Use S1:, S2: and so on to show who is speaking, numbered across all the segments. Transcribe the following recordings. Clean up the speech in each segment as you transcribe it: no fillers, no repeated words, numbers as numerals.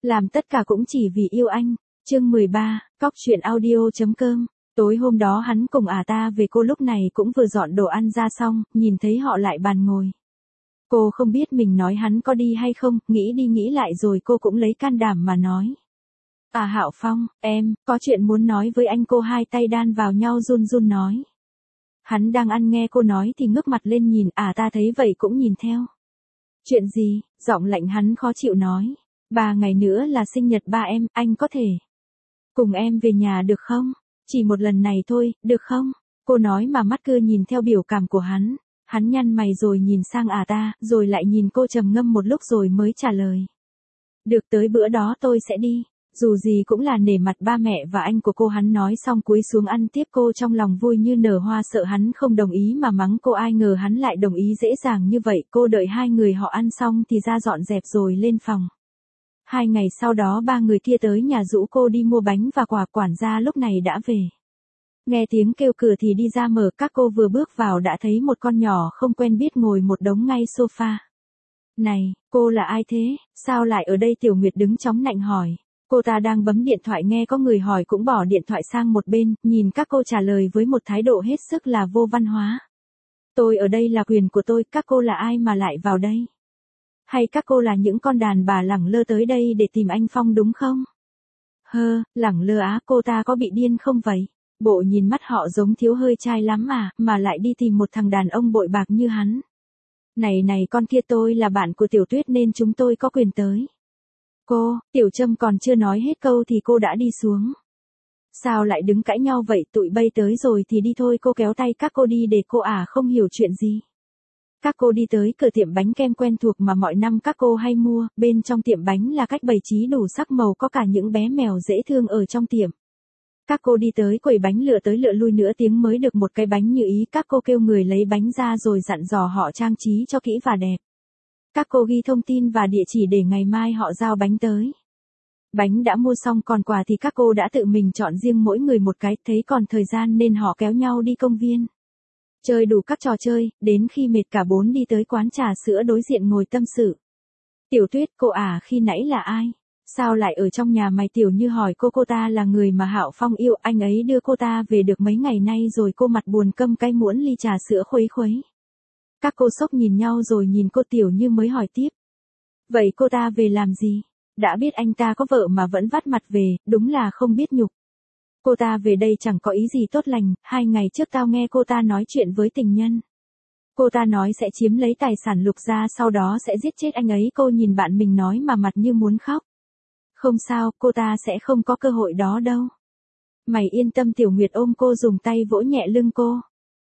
S1: Làm tất cả cũng chỉ vì yêu anh. Chương 13, cóc truyện audio.com. Tối hôm đó hắn cùng ta về, cô lúc này cũng vừa dọn đồ ăn ra xong, nhìn thấy họ lại bàn ngồi. Cô không biết mình nói hắn có đi hay không, nghĩ đi nghĩ lại rồi cô cũng lấy can đảm mà nói. Hạo Phong, em, có chuyện muốn nói với anh, cô hai tay đan vào nhau run run nói. Hắn đang ăn nghe cô nói thì ngước mặt lên nhìn, ta thấy vậy cũng nhìn theo. Chuyện gì? Giọng lạnh hắn khó chịu nói. 3 ngày nữa là sinh nhật ba em, anh có thể cùng em về nhà được không? Chỉ một lần này thôi, được không? Cô nói mà mắt cứ nhìn theo biểu cảm của hắn. Hắn nhăn mày rồi nhìn sang ta, rồi lại nhìn cô trầm ngâm một lúc rồi mới trả lời. Được, tới bữa đó tôi sẽ đi. Dù gì cũng là nể mặt ba mẹ và anh của cô, hắn nói xong cúi xuống ăn tiếp. Cô trong lòng vui như nở hoa, sợ hắn không đồng ý mà mắng cô, ai ngờ hắn lại đồng ý dễ dàng như vậy. Cô đợi hai người họ ăn xong thì ra dọn dẹp rồi lên phòng. 2 ngày sau đó 3 người kia tới nhà rủ cô đi mua bánh và quà, quản gia lúc này đã về. Nghe tiếng kêu cửa thì đi ra mở, các cô vừa bước vào đã thấy một con nhỏ không quen biết ngồi một đống ngay sofa. Này, cô là ai thế, sao lại ở đây? Tiểu Nguyệt đứng chóng nạnh hỏi. Cô ta đang bấm điện thoại, nghe có người hỏi cũng bỏ điện thoại sang một bên, nhìn các cô trả lời với một thái độ hết sức là vô văn hóa. Tôi ở đây là quyền của tôi, các cô là ai mà lại vào đây? Hay các cô là những con đàn bà lẳng lơ tới đây để tìm anh Phong đúng không? Lẳng lơ á? Cô ta có bị điên không vậy? Bộ nhìn mắt họ giống thiếu hơi trai lắm mà lại đi tìm một thằng đàn ông bội bạc như hắn. Này con kia, tôi là bạn của Tiểu Tuyết nên chúng tôi có quyền tới. Cô, Tiểu Trâm còn chưa nói hết câu thì cô đã đi xuống. Sao lại đứng cãi nhau vậy? Tụi bay tới rồi thì đi thôi. Cô kéo tay các cô đi để cô không hiểu chuyện gì. Các cô đi tới cửa tiệm bánh kem quen thuộc mà mọi năm các cô hay mua, bên trong tiệm bánh là cách bày trí đủ sắc màu, có cả những bé mèo dễ thương ở trong tiệm. Các cô đi tới quầy bánh, lựa tới lựa lui nửa tiếng mới được một cái bánh như ý. Các cô kêu người lấy bánh ra rồi dặn dò họ trang trí cho kỹ và đẹp. Các cô ghi thông tin và địa chỉ để ngày mai họ giao bánh tới. Bánh đã mua xong, còn quà thì các cô đã tự mình chọn riêng mỗi người một cái, thấy còn thời gian nên họ kéo nhau đi công viên. Chơi đủ các trò chơi, đến khi mệt cả bốn đi tới quán trà sữa đối diện ngồi tâm sự. Tiểu Tuyết, cô khi nãy là ai? Sao lại ở trong nhà mày? Tiểu Như hỏi cô ta là người mà Hạo Phong yêu, anh ấy đưa cô ta về được mấy ngày nay rồi. Cô mặt buồn câm cay muỗng ly trà sữa khuấy khuấy. Các cô sốc nhìn nhau rồi nhìn cô. Tiểu Như mới hỏi tiếp. Vậy cô ta về làm gì? Đã biết anh ta có vợ mà vẫn vắt mặt về, đúng là không biết nhục. Cô ta về đây chẳng có ý gì tốt lành, 2 ngày trước tao nghe cô ta nói chuyện với tình nhân. Cô ta nói sẽ chiếm lấy tài sản Lục gia, sau đó sẽ giết chết anh ấy. Cô nhìn bạn mình nói mà mặt như muốn khóc. Không sao, cô ta sẽ không có cơ hội đó đâu. Mày yên tâm. Tiểu Nguyệt ôm cô, dùng tay vỗ nhẹ lưng cô.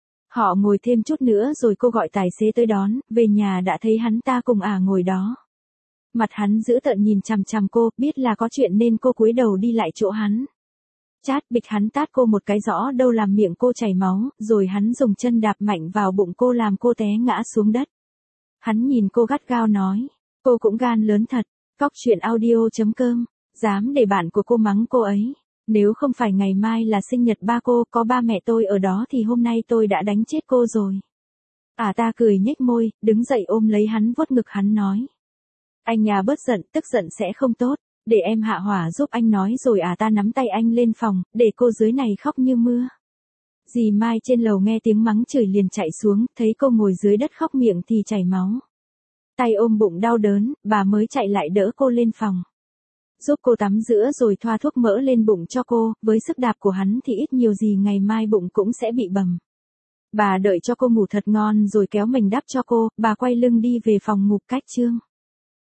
S1: Họ ngồi thêm chút nữa rồi cô gọi tài xế tới đón, về nhà đã thấy hắn ta cùng ngồi đó. Mặt hắn dữ tợn nhìn chằm chằm cô, biết là có chuyện nên cô cúi đầu đi lại chỗ hắn. Chát, bịch, hắn tát cô một cái rõ đâu làm miệng cô chảy máu, rồi hắn dùng chân đạp mạnh vào bụng cô làm cô té ngã xuống đất. Hắn nhìn cô gắt gao nói, cô cũng gan lớn thật. Cóc truyện audio.com, dám để bạn của cô mắng cô ấy. Nếu không phải ngày mai là sinh nhật ba cô, có ba mẹ tôi ở đó thì hôm nay tôi đã đánh chết cô rồi. Ta cười nhếch môi, đứng dậy ôm lấy hắn vuốt ngực hắn nói. Anh nhà bớt giận, tức giận sẽ không tốt. Để em hạ hỏa giúp anh nói rồi. Ta nắm tay anh lên phòng, để cô dưới này khóc như mưa. Dì Mai trên lầu nghe tiếng mắng chửi liền chạy xuống, thấy cô ngồi dưới đất khóc miệng thì chảy máu. Tay ôm bụng đau đớn, bà mới chạy lại đỡ cô lên phòng. Giúp cô tắm rửa rồi thoa thuốc mỡ lên bụng cho cô, với sức đạp của hắn thì ít nhiều gì ngày mai bụng cũng sẽ bị bầm. Bà đợi cho cô ngủ thật ngon rồi kéo mình đắp cho cô, bà quay lưng đi về phòng ngủ cách chương.